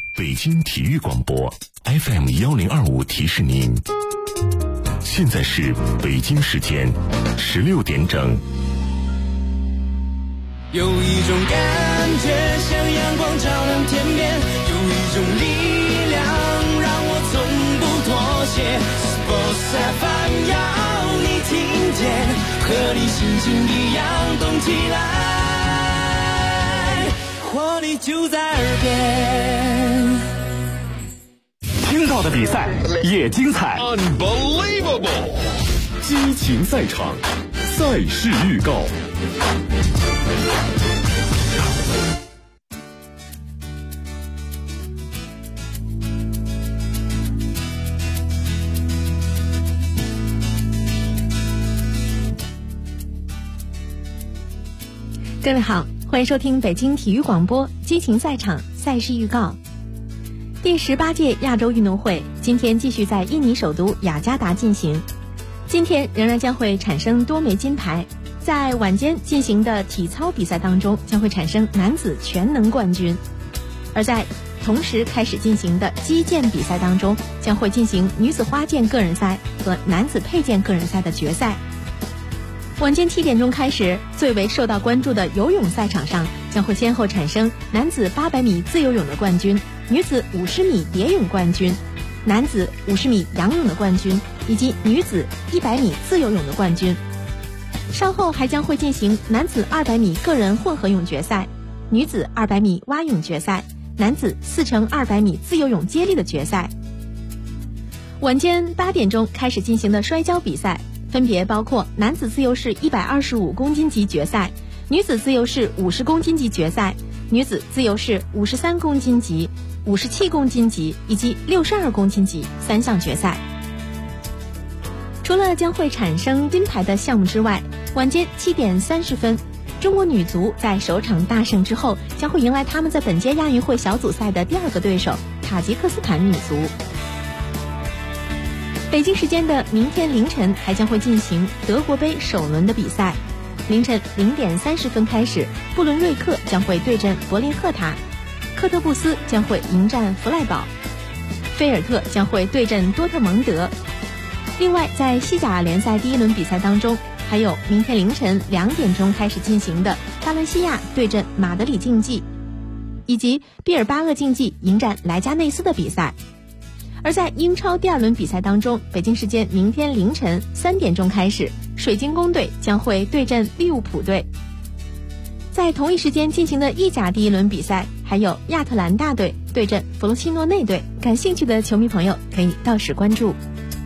北京体育广播 FM1025提示您，现在是北京时间16点整。 有一种感觉像阳光照亮天边，有一种力量让我从不妥协。Sports FM 要你听见，和你心情一样动起来，活力就在耳边。 听到的比赛也精彩 Unbelievable 激情赛场，赛事预告。 各位好，欢迎收听北京体育广播激情赛场赛事预告。第18届亚洲运动会今天继续在印尼首都雅加达进行，今天仍然将会产生多枚金牌。在晚间进行的体操比赛当中，将会产生男子全能冠军，而在同时开始进行的击剑比赛当中，将会进行女子花剑个人赛和男子佩剑个人赛的决赛。晚间7点钟开始，最为受到关注的游泳赛场上将会先后产生男子800米自由泳的冠军、女子50米蝶泳冠军、男子50米仰泳的冠军以及女子100米自由泳的冠军。稍后还将会进行男子200米个人混合泳决赛、女子200米蛙泳决赛、男子4×200米自由泳接力的决赛。晚间8点钟开始进行的摔跤比赛分别包括男子自由式125公斤级决赛、女子自由式50公斤级决赛、女子自由式53公斤级、57公斤级以及62公斤级3项决赛。除了将会产生金牌的项目之外，晚间7点30分，中国女足在首场大胜之后，将会迎来他们在本届亚运会小组赛的第2个对手塔吉克斯坦女足。北京时间的明天凌晨还将会进行德国杯首轮的比赛，凌晨0点30分开始，布伦瑞克将会对阵柏林赫塔，科特布斯将会迎战弗赖堡，菲尔特将会对阵多特蒙德。另外在西甲联赛第1轮比赛当中，还有明天凌晨2点钟开始进行的巴伦西亚对阵马德里竞技，以及毕尔巴鄂竞技迎战莱加内斯的比赛。而在英超第2轮比赛当中，北京时间明天凌晨3点钟开始，水晶宫队将会对阵利物浦队。在同一时间进行的意甲第1轮比赛，还有亚特兰大队对阵弗罗西诺内队，感兴趣的球迷朋友可以到时关注。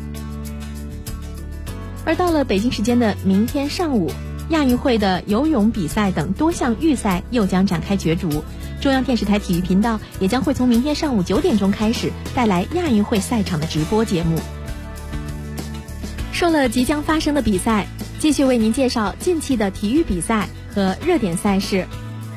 而到了北京时间的明天上午，亚运会的游泳比赛等多项预赛又将展开角逐。中央电视台体育频道也将会从明天上午9点钟开始带来亚运会赛场的直播节目。说了即将发生的比赛，继续为您介绍近期的体育比赛和热点赛事。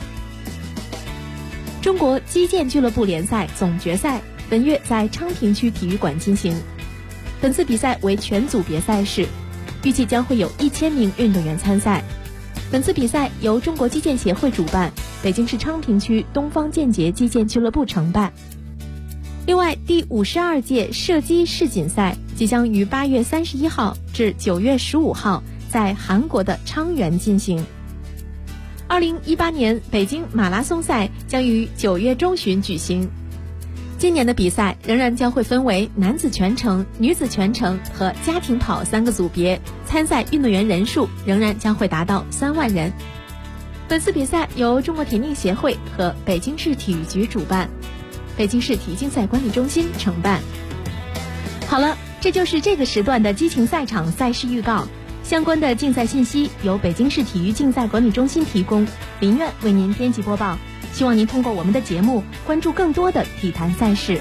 中国击剑俱乐部联赛总决赛本月在昌平区体育馆进行，本次比赛为全组别赛事，预计将会有1000名运动员参赛。本次比赛由中国击剑协会主办，北京市昌平区东方剑节击剑俱乐部承办。另外，第52届射击世锦赛即将于8月31号至9月15号在韩国的昌原进行。2018年北京马拉松赛将于9月中旬举行。今年的比赛仍然将会分为男子全程、女子全程和家庭跑3个组别，参赛运动员人数仍然将会达到3万人。本次比赛由中国田径协会和北京市体育局主办，北京市体育竞赛管理中心承办。好了，这就是这个时段的激情赛场赛事预告。相关的竞赛信息由北京市体育竞赛管理中心提供，林苑为您编辑播报。希望您通过我们的节目关注更多的体坛赛事。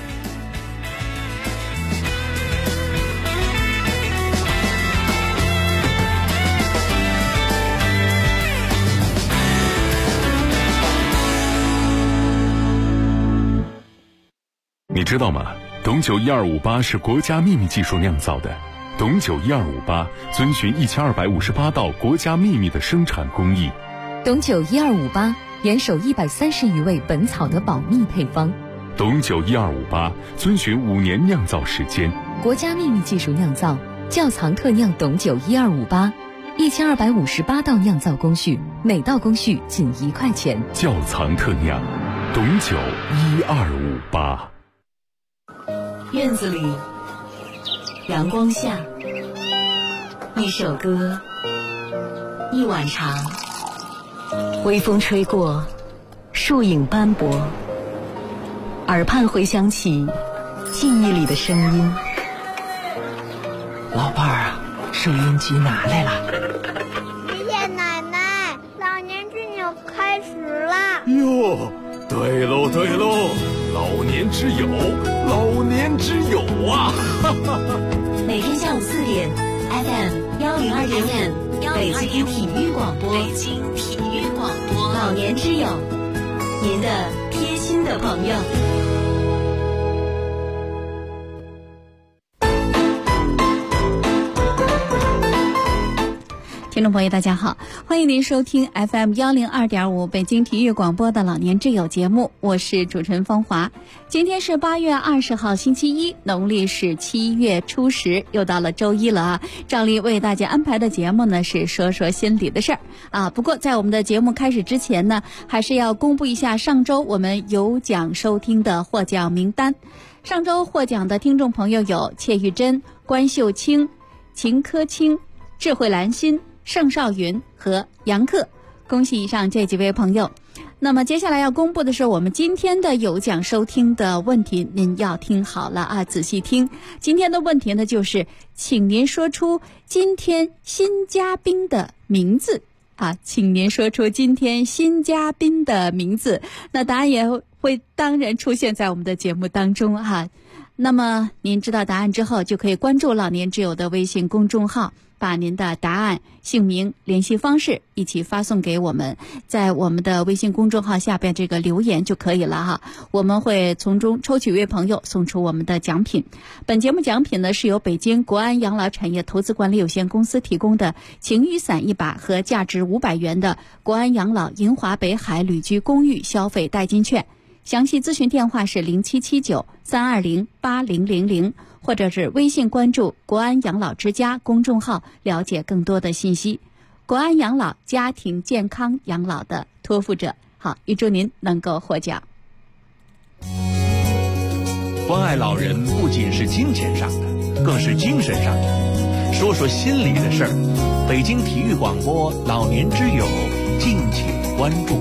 你知道吗？董酒1258是国家秘密技术酿造的。董酒1258遵循1258道国家秘密的生产工艺。 董酒1258严守130余味本草的保密配方， 董酒1258遵循5年酿造时间， 国家秘密技术酿造，窖藏特酿董酒1258，1258道酿造工序，每道工序仅1块钱。 窖藏特酿董酒1258。 院子里，阳光下，一首歌，一碗茶，微风吹过，树影斑驳，耳畔回响起记忆里的声音。 老伴儿啊，收音机拿来了。 爷爷奶奶，老年之友开始了。 哟，对喽对喽，老年之友，老年之友啊！ 每天下午4点 ，FM 102.5，北京体育广播，北京体育广播，老年之友，您的贴心的朋友。 听众朋友大家好，欢迎您收听 FM 102.5北京体育广播的老年之友节目，我是主持人芳华。今天是8月20号星期一，农历是7月初10，又到了周一了啊。照例为大家安排的节目呢是说说心里的事儿啊。不过在我们的节目开始之前呢，还是要公布一下上周我们有奖收听的获奖名单。上周获奖的听众朋友有切玉珍、关秀清、秦科清、智慧兰心、盛少云和杨克，恭喜以上这几位朋友。那么接下来要公布的是我们今天的有奖收听的问题，您要听好了啊，仔细听。今天的问题呢就是请您说出今天新嘉宾的名字啊，请您说出今天新嘉宾的名字。那答案也会当然出现在我们的节目当中哈。那么您知道答案之后，就可以关注老年之友的微信公众号，把您的答案、姓名、联系方式一起发送给我们，在我们的微信公众号下边这个留言就可以了哈。我们会从中抽取一位朋友送出我们的奖品。本节目奖品呢是由北京国安养老产业投资管理有限公司提供的晴雨伞1把和价值500元的国安养老银华北海旅居公寓消费代金券。详细咨询电话是0779-320-8000，或者是微信关注国安养老之家公众号了解更多的信息。国安养老家庭健康养老的托付者。好，预祝您能够获奖。 关爱老人不仅是金钱上的，更是精神上的。说说心里的事儿，北京体育广播老年之友，敬请关注。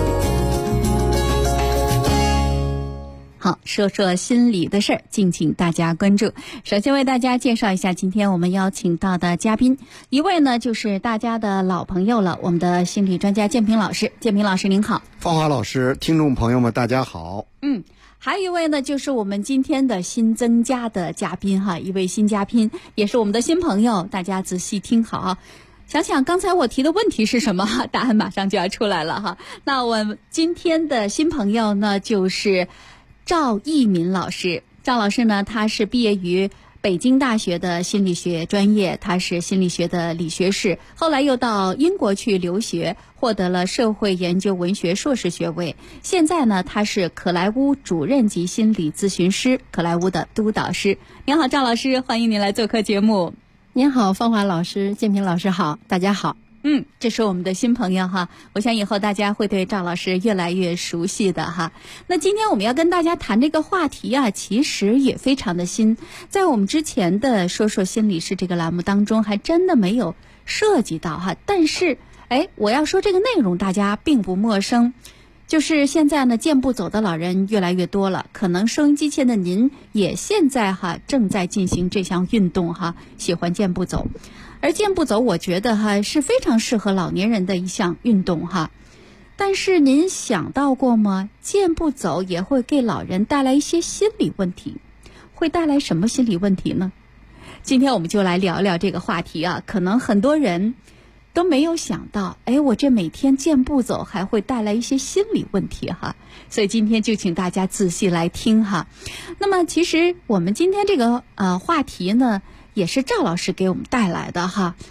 好，说说心里的事儿，敬请大家关注。首先为大家介绍一下今天我们邀请到的嘉宾，一位呢就是大家的老朋友了，我们的心理专家建平老师。建平老师您好。 芳华老师，听众朋友们大家好。 还有一位呢就是我们今天的新增加的嘉宾哈，一位新嘉宾，也是我们的新朋友，大家仔细听好啊。想想刚才我提的问题是什么，答案马上就要出来了哈。那我们今天的新朋友呢就是赵一民老师。赵老师呢，他是毕业于北京大学的心理学专业，他是心理学的理学士，后来又到英国去留学，获得了社会研究文学硕士学位。现在呢，他是可莱坞主任级心理咨询师，可莱坞的督导师。您好，赵老师，欢迎您来做客节目。 您好，芳华老师，建平老师好，大家好。 这是我们的新朋友哈，我想以后大家会对赵老师越来越熟悉的哈。那今天我们要跟大家谈这个话题啊，其实也非常的新，在我们之前的说说心理事这个栏目当中还真的没有涉及到哈。但是我要说这个内容大家并不陌生，就是现在呢健步走的老人越来越多了，可能收音机前的您也现在正在进行这项运动哈，喜欢健步走。而健步走我觉得是非常适合老年人的一项运动哈。但是您想到过吗？健步走也会给老人带来一些心理问题，会带来什么心理问题呢？今天我们就来聊聊这个话题啊。可能很多人都没有想到，我这每天健步走还会带来一些心理问题哈。所以今天就请大家仔细来听哈。那么其实我们今天这个话题呢，也是赵老师给我们带来的哈。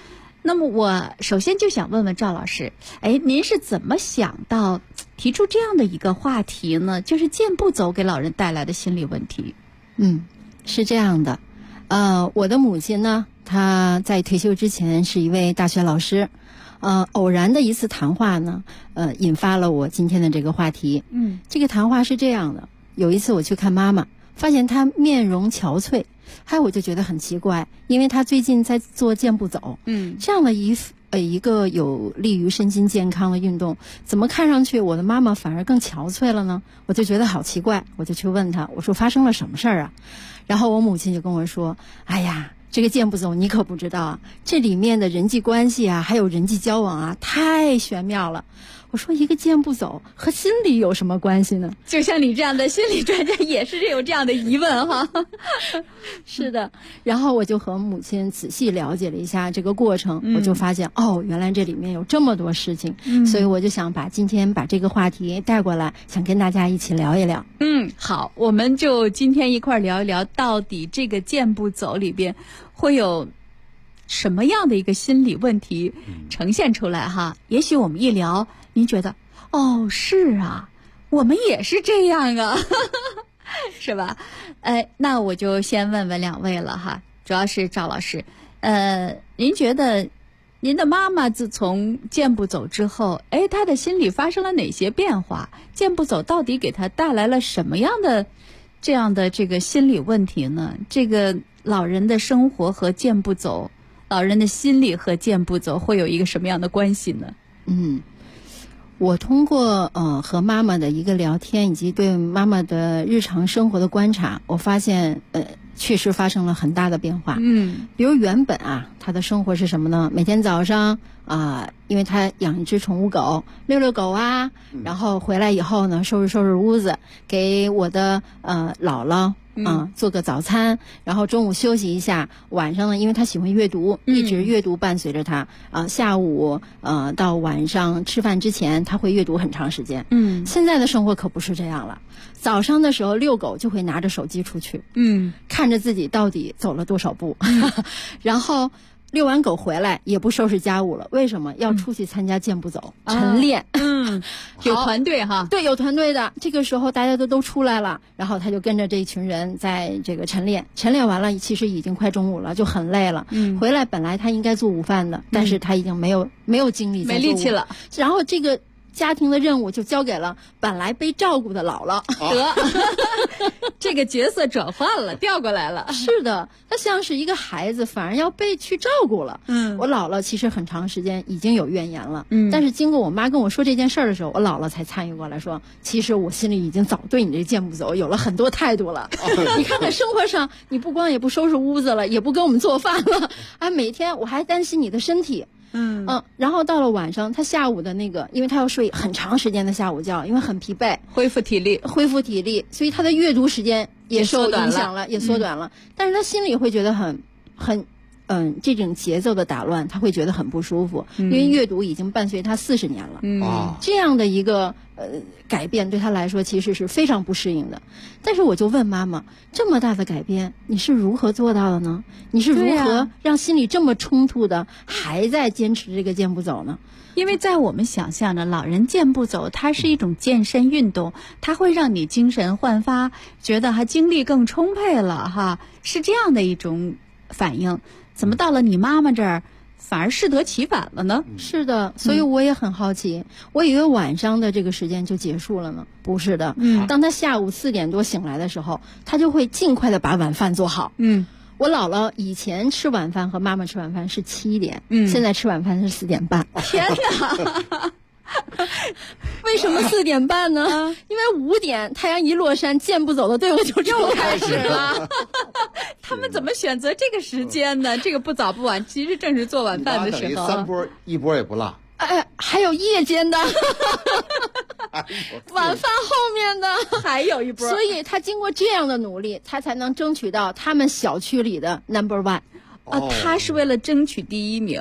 那么我首先就想问问赵老师，您是怎么想到提出这样的一个话题呢？就是健步走给老人带来的心理问题。 是这样的，我的母亲呢，她在退休之前是一位大学老师，偶然的一次谈话呢，引发了我今天的这个话题。这个谈话是这样的，有一次我去看妈妈，发现她面容憔悴，我就觉得很奇怪，因为她最近在做健步走，这样的一个有利于身心健康的运动，怎么看上去我的妈妈反而更憔悴了呢？我就觉得好奇怪，我就去问她，我说发生了什么事儿啊？然后我母亲就跟我说，哎呀，这个健步走你可不知道啊，这里面的人际关系啊，还有人际交往啊，太玄妙了。我说一个健步走和心理有什么关系呢？ 就像你这样的心理专家也是有这样的疑问哈。 是的，然后我就和母亲仔细了解了一下这个过程，我就发现原来这里面有这么多事情，所以我就想今天把这个话题带过来，想跟大家一起聊一聊。 好，我们就今天一块聊一聊，到底这个健步走里边会有什么样的一个心理问题呈现出来哈？也许我们一聊，您觉得是啊，我们也是这样啊，是吧？那我就先问问两位了哈，主要是赵老师，您觉得您的妈妈自从健步走之后，她的心理发生了哪些变化？健步走到底给她带来了什么样的这样的这个心理问题呢？这个老人的生活和健步走，老人的心理和健步走会有一个什么样的关系呢？ 我通过和妈妈的一个聊天，以及对妈妈的日常生活的观察，我发现确实发生了很大的变化。比如原本她的生活是什么呢？每天早上因为她养一只宠物狗，遛遛狗然后回来以后呢，收拾收拾屋子，给我的姥姥做个早餐，然后中午休息一下，晚上呢，因为他喜欢阅读，一直阅读伴随着他下午到晚上吃饭之前，他会阅读很长时间。现在的生活可不是这样了，早上的时候遛狗就会拿着手机出去，看着自己到底走了多少步，然后遛完狗回来也不收拾家务了，为什么要出去参加健步走晨练？ 有团队哈， 对，有团队的。这个时候大家都出来了，然后他就跟着这一群人在这个晨练完了，其实已经快中午了，就很累了。回来本来他应该做午饭的，但是他已经没有精力， 没力气了。 然后这个家庭的任务就交给了本来被照顾的姥姥， 这个角色转换了，调过来了。 是的，他像是一个孩子，反而要被去照顾了。我姥姥其实很长时间已经有怨言了，但是经过我妈跟我说这件事儿的时候，我姥姥才参与过来说，其实我心里已经早对你这健步走有了很多态度了。你看看生活上，你不光也不收拾屋子了，也不给我们做饭了，每天我还担心你的身体。然后到了晚上，他下午的那个，因为他要睡很长时间的下午觉，因为很疲惫， 恢复体力， 所以他的阅读时间也受影响了，也缩短了。但是他心里会觉得很这种节奏的打乱，他会觉得很不舒服，因为阅读已经伴随他40年了。这样的一个改变对他来说其实是非常不适应的。但是我就问妈妈，这么大的改变你是如何做到的呢？你是如何让心里这么冲突的还在坚持这个健步走呢？ 因为在我们想象的老人健步走，它是一种健身运动，它会让你精神焕发，觉得还精力更充沛了哈，是这样的一种反应。怎么到了你妈妈这儿反而适得其反了呢？ 是的，所以我也很好奇，我以为晚上的这个时间就结束了呢，不是的。当他下午4点多醒来的时候，他就会尽快的把晚饭做好。我姥姥以前吃晚饭和妈妈吃晚饭是7点，现在吃晚饭是4点半。 天哪！ 为什么4点半呢？因为5点太阳一落山，健步走的队伍就又开始了。 他们怎么选择这个时间呢？这个不早不晚，其实正是做晚饭的时候。 3波，1波也不落。 还有夜间的，晚饭后面的还有一波。 所以他经过这样的努力，他才能争取到他们小区里的 No.1。 他是为了争取第1名。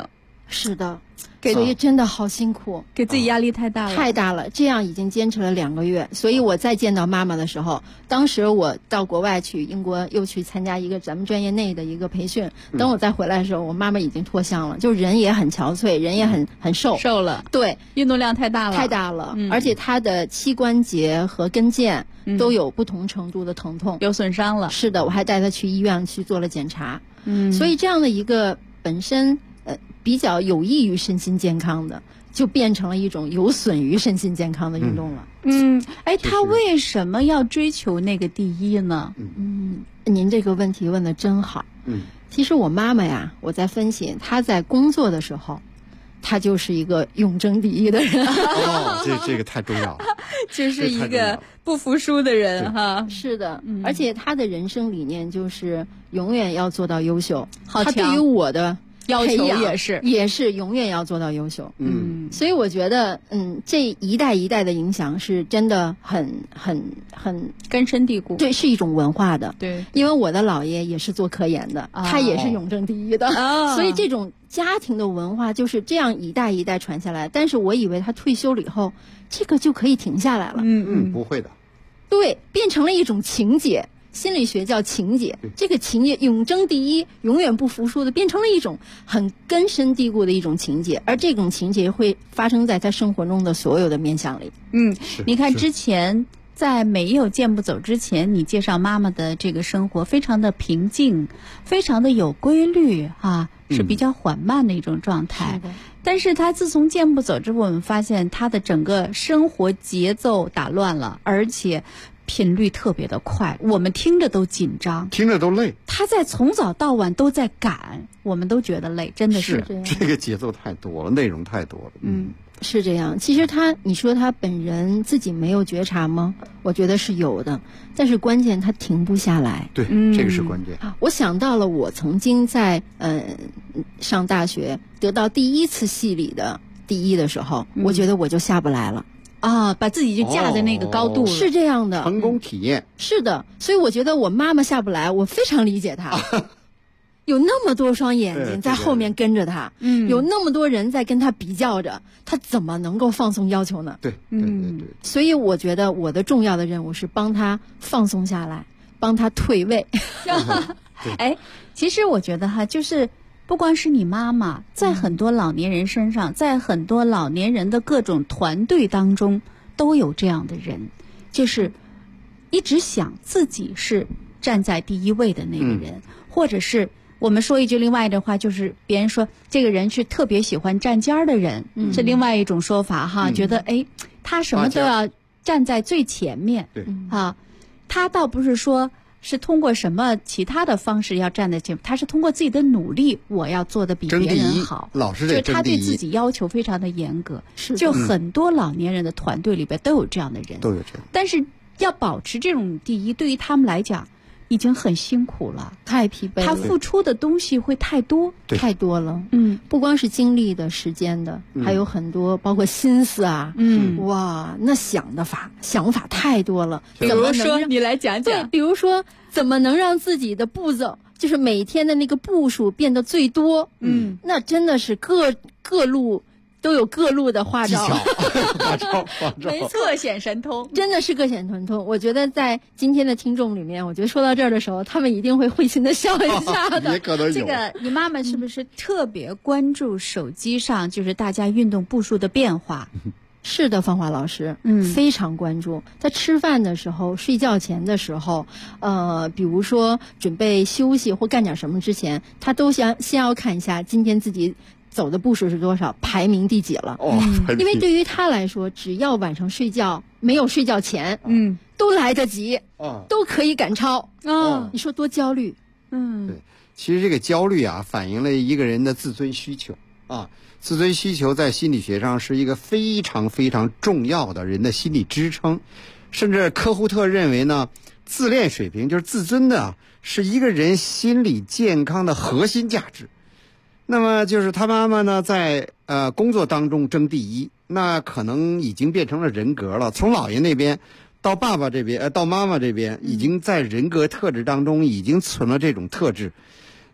是的。所以真的好辛苦， 给自己压力太大了， 太大了。这样已经坚持了2个月，所以我再见到妈妈的时候，当时我到国外去英国，又去参加一个咱们专业内的一个培训。等我再回来的时候，我妈妈已经脱相了，就人也很憔悴，人也很瘦了。 对， 运动量太大了， 而且她的膝关节和跟腱都有不同程度的疼痛， 有损伤了。 是的，我还带她去医院去做了检查。所以这样的一个本身比较有益于身心健康的，就变成了一种有损于身心健康的运动了。 他为什么要追求那个第一呢？ 您这个问题问得真好。其实我妈妈呀，我在分析她在工作的时候，她就是一个永争第一的人。 这个太重要了， 就是一个不服输的人哈。 是的，而且她的人生理念就是永远要做到优秀。 好强。 她对于我的要求也是永远要做到优秀。所以我觉得这一代一代的影响是真的很根深蒂固。 对，是一种文化的。 对， 因为我的姥爷也是做科研的，他也是永争第一的。所以这种家庭的文化就是这样一代一代传下来。但是我以为他退休了以后，这个就可以停下来了。 不会的。 对，变成了一种情节。心理学叫情节，这个情节永争第一，永远不服输的，变成了一种很根深蒂固的一种情节，而这种情节会发生在他生活中的所有的面向里。 你看之前在没有健步走之前，你介绍妈妈的这个生活非常的平静，非常的有规律是比较缓慢的一种状态。但是他自从健步走之后，我们发现他的整个生活节奏打乱了，而且频率特别的快，我们听着都紧张， 听着都累。 他在从早到晚都在赶，我们都觉得累，真的是这样。 这个节奏太多了，内容太多了。 是这样。其实你说他本人自己没有觉察吗？我觉得是有的，但是关键他停不下来。 对，这个是关键。 我想到了我曾经在上大学得到第一次系里的第一的时候，我觉得我就下不来了。 把自己就架在那个高度了。 是这样的。 成功体验。 是的，所以我觉得我妈妈下不来，我非常理解她。有那么多双眼睛在后面跟着她，有那么多人在跟她比较着，她怎么能够放松要求呢？ 对。 所以我觉得我的重要的任务是帮她放松下来，帮她退位。 其实我觉得就是不光是你妈妈，在很多老年人身上，在很多老年人的各种团队当中都有这样的人，就是一直想自己是站在第一位的那个人，或者是我们说一句另外的话，就是别人说这个人是特别喜欢站尖儿的人，是另外一种说法觉得他什么都要站在最前面。他倒不是说是通过什么其他的方式要站在前面，他是通过自己的努力，我要做的比别人好。 老是就是他对自己要求非常的严格。就很多老年人的团队里边都有这样的人， 都有这样。 但是要保持这种第一，对于他们来讲已经很辛苦了， 太疲惫了。 他付出的东西会太多， 太多了。不光是精力的、时间的，还有很多，包括心思啊。哇，那想法太多了。 比如说，你来讲讲。 对，比如说，怎么能让自己的步骤，就是每天的那个步数变得最多？那真的是各路都有各路的花招， 没错，各显神通， 真的是各显神通。我觉得在今天的听众里面，我觉得说到这儿的时候，他们一定会会心的笑一下的。 也可能有。 这个你妈妈是不是特别关注手机上就是大家运动步数的变化？ 是的，芳华老师，非常关注。在吃饭的时候、睡觉前的时候，比如说准备休息或干点什么之前，他都先要看一下今天自己走的步数是多少，排名第几了。因为对于他来说，只要晚上睡觉没有睡觉前，都来得及，都可以赶超。你说多焦虑？ 对，其实这个焦虑反映了一个人的自尊需求自尊需求在心理学上是一个非常非常重要的人的心理支撑，甚至科胡特认为呢，自恋水平就是自尊的是一个人心理健康的核心价值。那么就是他妈妈呢，在工作当中争第一，那可能已经变成了人格了。从姥爷那边到爸爸这边，到妈妈这边，已经在人格特质当中已经存了这种特质。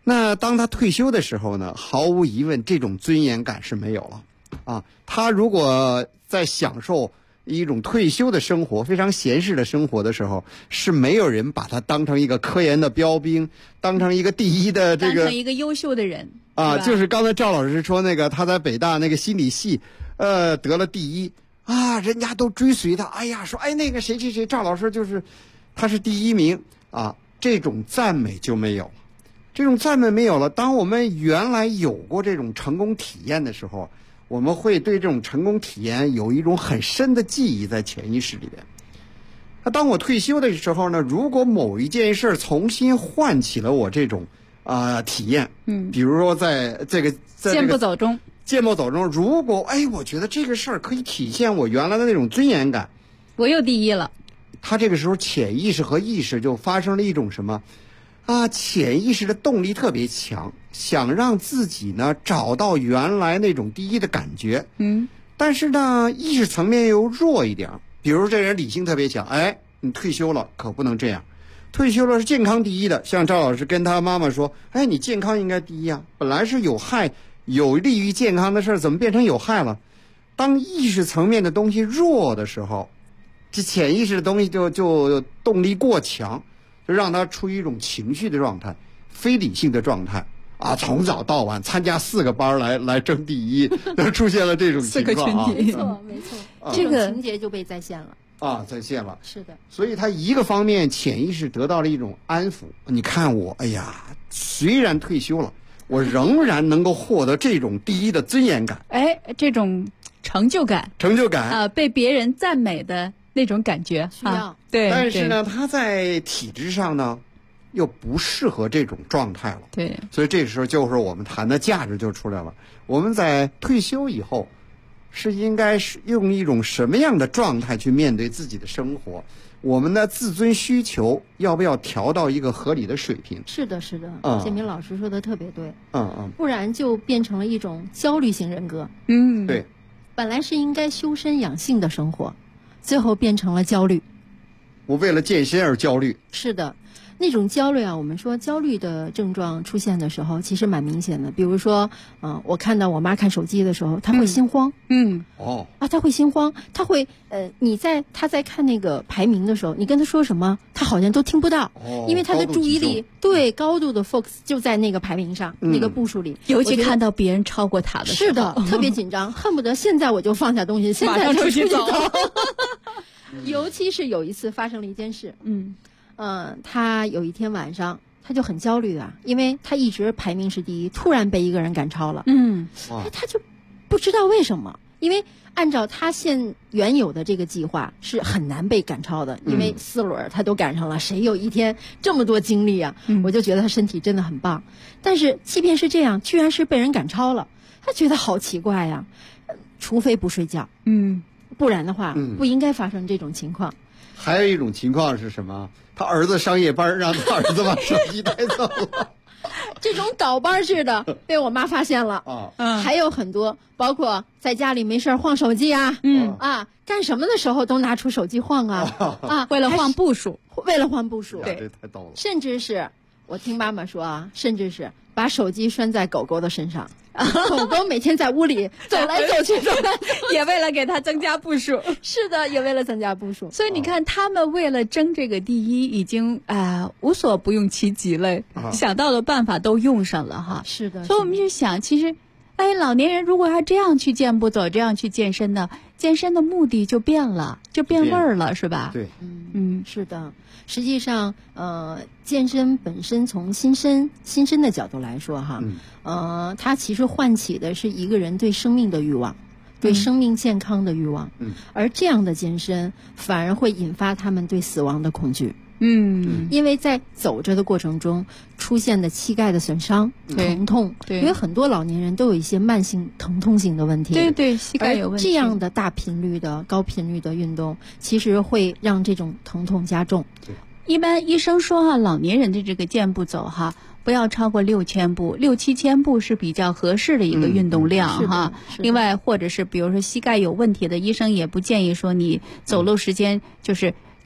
那当他退休的时候呢，毫无疑问这种尊严感是没有了啊。他如果在享受一种退休的生活，非常闲适的生活的时候，是没有人把他当成一个科研的标兵，当成一个第一的这个， 当成一个优秀的人啊。就是刚才赵老师说那个他在北大那个心理系得了第一啊，人家都追随他，哎呀说哎那个谁谁谁赵老师就是他是第一名啊，这种赞美就没有了。这种赞美没有了，当我们原来有过这种成功体验的时候，我们会对这种成功体验有一种很深的记忆在潜意识里边。那当我退休的时候呢，如果某一件事重新唤起了我这种体验，比如说在这个健步走中， 如果我觉得这个事儿可以体现我原来的那种尊严感， 我又第一了， 他这个时候潜意识和意识就发生了一种什么？潜意识的动力特别强，想让自己呢找到原来那种第一的感觉。但是呢，意识层面又弱一点。比如这人理性特别强，你退休了可不能这样，退休了是健康第一的。像赵老师跟他妈妈说，你健康应该第一啊，本来是有害有利于健康的事儿，怎么变成有害了？当意识层面的东西弱的时候，这潜意识的东西就动力过强。就让他处于一种情绪的状态，非理性的状态啊，从早到晚参加4个班来争第一，出现了这种情况啊。 没错，这个情节就被再现了啊，再现了。 是的， 所以他一个方面潜意识得到了一种安抚，你看我，虽然退休了，我仍然能够获得这种第一的尊严感， 这种成就感啊，被别人赞美的那种感觉需要。 对， 但是呢，他在体质上呢，又不适合这种状态了。 对， 所以这时候就是我们谈的价值就出来了。我们在退休以后，是应该是用一种什么样的状态去面对自己的生活？我们的自尊需求要不要调到一个合理的水平？ 是的，建明老师说的特别对。不然就变成了一种焦虑型人格。 对， 本来是应该修身养性的生活，最后变成了焦虑。 我为了健身而焦虑。 是的，那种焦虑啊，我们说焦虑的症状出现的时候，其实蛮明显的。比如说，我看到我妈看手机的时候，她会心慌。她会心慌，她会她在看那个排名的时候，你跟她说什么，她好像都听不到，因为她的注意力高度的 focus 就在那个排名上，那个步数里， 尤其看到别人超过她的时候， 是的，特别紧张，恨不得现在我就放下东西，现在就出去走。尤其是有一次发生了一件事，他有一天晚上他就很焦虑啊，因为他一直排名是第一，突然被一个人赶超了，他就不知道为什么，因为按照他现原有的这个计划是很难被赶超的，因为4轮他都赶上了，谁有一天这么多精力啊？我就觉得他身体真的很棒，但是即便是这样，居然是被人赶超了，他觉得好奇怪呀，除非不睡觉，不然的话，不应该发生这种情况。 还有一种情况是什么？他儿子上夜班，让他儿子把手机带走了。 这种倒班式的被我妈发现了还有很多，包括在家里没事晃手机啊，干什么的时候都拿出手机晃为了晃步数， 对，这太逗了。 甚至是我听妈妈说啊，甚至是把手机拴在狗狗的身上。狗狗每天在屋里走来走去， 也为了给它增加步数。 是的，也为了增加步数。 所以你看，他们为了争这个第一，已经无所不用其极了，想到的办法都用上了哈。 是的， 所以我们就想，其实，老年人如果要这样去健步走，这样去健身呢，健身的目的就变了，就变味儿了，是吧？ 对， 是的。实际上，健身本身从新生的角度来说哈，它其实唤起的是一个人对生命的欲望，对生命健康的欲望，而这样的健身反而会引发他们对死亡的恐惧。因为在走着的过程中出现的膝盖的损伤、疼痛，因为很多老年人都有一些慢性疼痛性的问题， 对，膝盖有问题。 这样的大频率的、高频率的运动，其实会让这种疼痛加重。 一般医生说老年人的这个健步走不要超过6000步，6-7千步是比较合适的一个运动量另外，或者是比如说膝盖有问题的，医生也不建议说你走路时间就是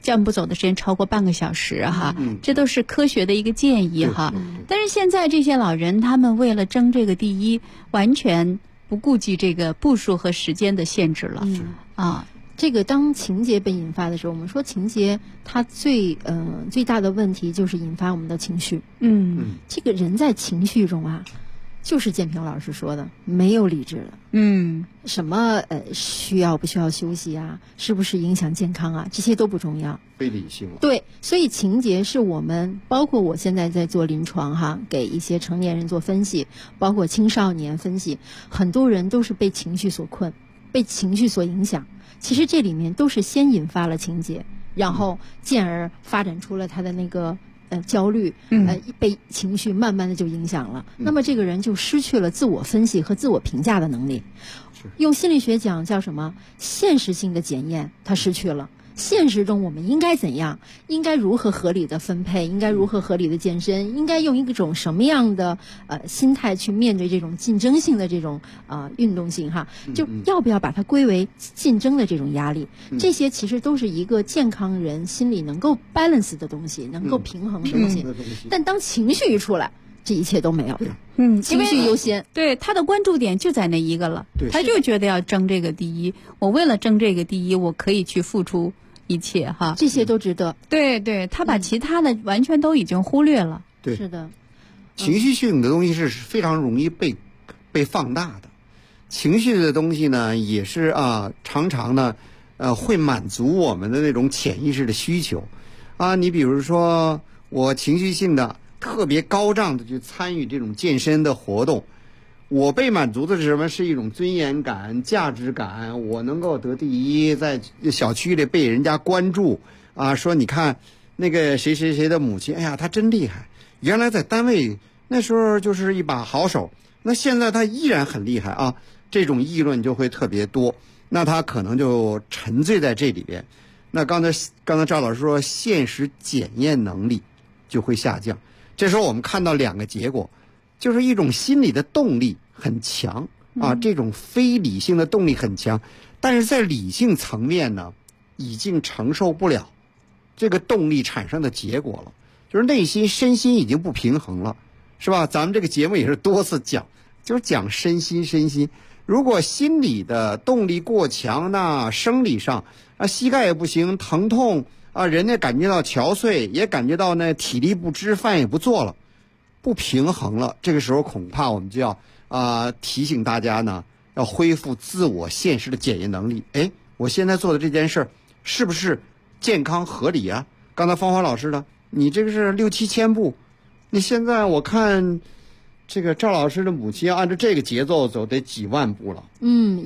健步走的时间超过半个小时哈，这都是科学的一个建议哈。但是现在这些老人他们为了争这个第一，完全不顾及这个步数和时间的限制了啊。 这个当情节被引发的时候，我们说情节它最大的问题就是引发我们的情绪。这个人在情绪中啊，就是建平老师说的，没有理智的。什么需要不需要休息啊，是不是影响健康啊，这些都不重要， 非理性了。 对，所以情节是我们，包括我现在在做临床哈，给一些成年人做分析，包括青少年分析，很多人都是被情绪所困，被情绪所影响。其实这里面都是先引发了情节，然后进而发展出了他的那个焦虑，被情绪慢慢的就影响了。那么这个人就失去了自我分析和自我评价的能力。用心理学讲叫什么？现实性的检验，他失去了。现实中我们应该怎样？应该如何合理的分配？应该如何合理的健身？应该用一种什么样的心态去面对这种竞争性的这种运动性哈？就要不要把它归为竞争的这种压力？这些其实都是一个健康人心里能够 balance 的东西，能够平衡的东西。但当情绪一出来，这一切都没有。情绪优先， 对他的关注点就在那一个了，他就觉得要争这个第一。我为了争这个第一，我可以去付出一切哈， 这些都值得。 对，他把其他的完全都已经忽略了。 对， 是的。 情绪性的东西是非常容易被放大的，情绪的东西呢，也是常常呢，会满足我们的那种潜意识的需求啊。你比如说，我情绪性的特别高涨的去参与这种健身的活动，我被满足的是什么？是一种尊严感、价值感，我能够得第一，在小区里被人家关注啊，说你看那个谁谁谁的母亲，哎呀，她真厉害，原来在单位那时候就是一把好手，那现在她依然很厉害啊，这种议论就会特别多，那他可能就沉醉在这里边。那刚才赵老师说，现实检验能力就会下降，这时候我们看到两个结果，就是一种心理的动力很强啊，这种非理性的动力很强，但是在理性层面呢，已经承受不了这个动力产生的结果了，就是内心身心已经不平衡了，是吧？咱们这个节目也是多次讲，就是讲身心。如果心理的动力过强，那生理上膝盖也不行，疼痛人家感觉到憔悴，也感觉到呢体力不支，饭也不做了，不平衡了。这个时候恐怕我们就要提醒大家呢，要恢复自我现实的检验能力。我现在做的这件事是不是健康合理啊？刚才芳华老师呢，你这个是6-7千步，你现在我看这个赵老师的母亲按照这个节奏走得几万步了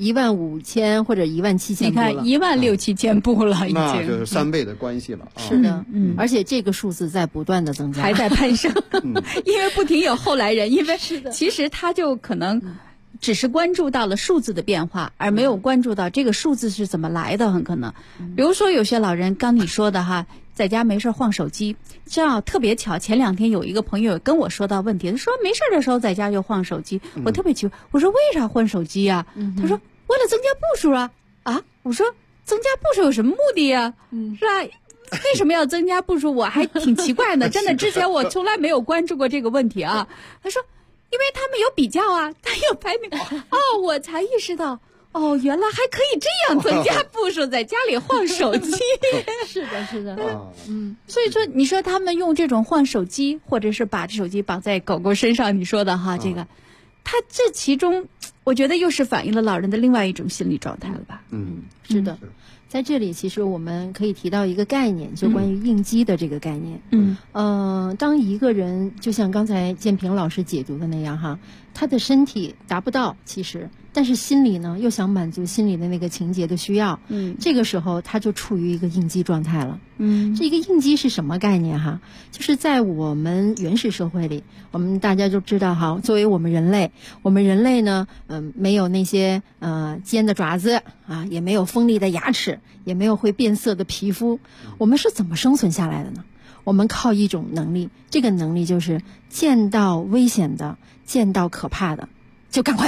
，15000或者17000步了， 你看16000-7千步了，已经那就是3倍的关系了。 是的，而且这个数字在不断的增加， 还在攀升，因为不停有后来人，因为其实他就可能只是关注到了数字的变化，而没有关注到这个数字是怎么来的，很可能。比如说有些老人，刚你说的哈，在家没事晃手机，正好特别巧，前2天有一个朋友跟我说到问题，他说没事的时候在家就晃手机，我特别奇怪，我说为啥晃手机呀？他说为了增加步数啊，我说增加步数有什么目的呀？是吧？为什么要增加步数？我还挺奇怪的，真的，之前我从来没有关注过这个问题啊。他说因为他们有比较啊，他有排名我才意识到原来还可以这样增加步数，在家里晃手机。 是的， 所以说你说他们用这种晃手机，或者是把这手机绑在狗狗身上，你说的哈，这个他这其中我觉得又是反映了老人的另外一种心理状态了吧。 是的。在这里其实我们可以提到一个概念，就关于应激的这个概念。当一个人就像刚才建平老师解读的那样哈，他的身体达不到其实，但是心里呢又想满足心里的那个情节的需要，这个时候他就处于一个应激状态了。这个应激是什么概念哈？就是在我们原始社会里，我们大家都知道哈，作为我们人类呢，没有那些尖的爪子也没有锋利的牙齿，也没有会变色的皮肤，我们是怎么生存下来的呢？我们靠一种能力，这个能力就是见到危险的，见到可怕的就赶快跑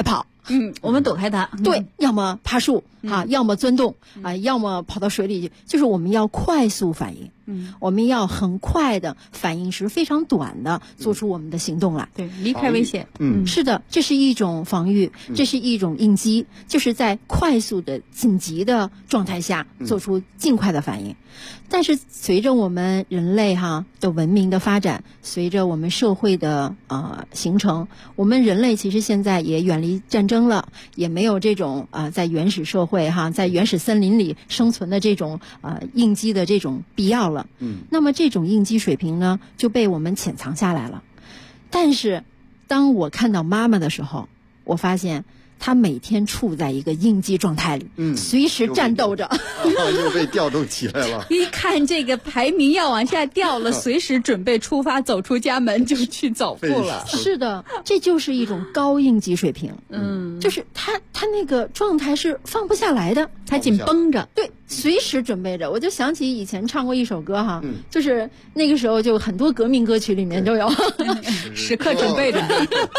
我们躲开它。 对，要么爬树啊，要么钻洞啊，要么跑到水里去，就是我们要快速反应。我们要很快的反应时非常短的做出我们的行动来， 对，离开危险。 是的，这是一种防御，这是一种应激，就是在快速的紧急的状态下做出尽快的反应。但是随着我们人类的文明的发展，随着我们社会的形成，我们人类其实现在也远离战争了，也没有这种在原始社会在原始森林里生存的这种应激的这种必要了。那么这种应激水平呢就被我们潜藏下来了。但是当我看到妈妈的时候，我发现她每天处在一个应激状态里，随时战斗着， 又被调动起来了。 一看这个排名要往下掉了，随时准备出发，走出家门就去走步了。 是的，这就是一种高应激水平。就是他那个状态是放不下来的， 他紧绷着， 对，随时准备着。我就想起以前唱过一首歌就是那个时候就很多革命歌曲里面都有时刻准备着，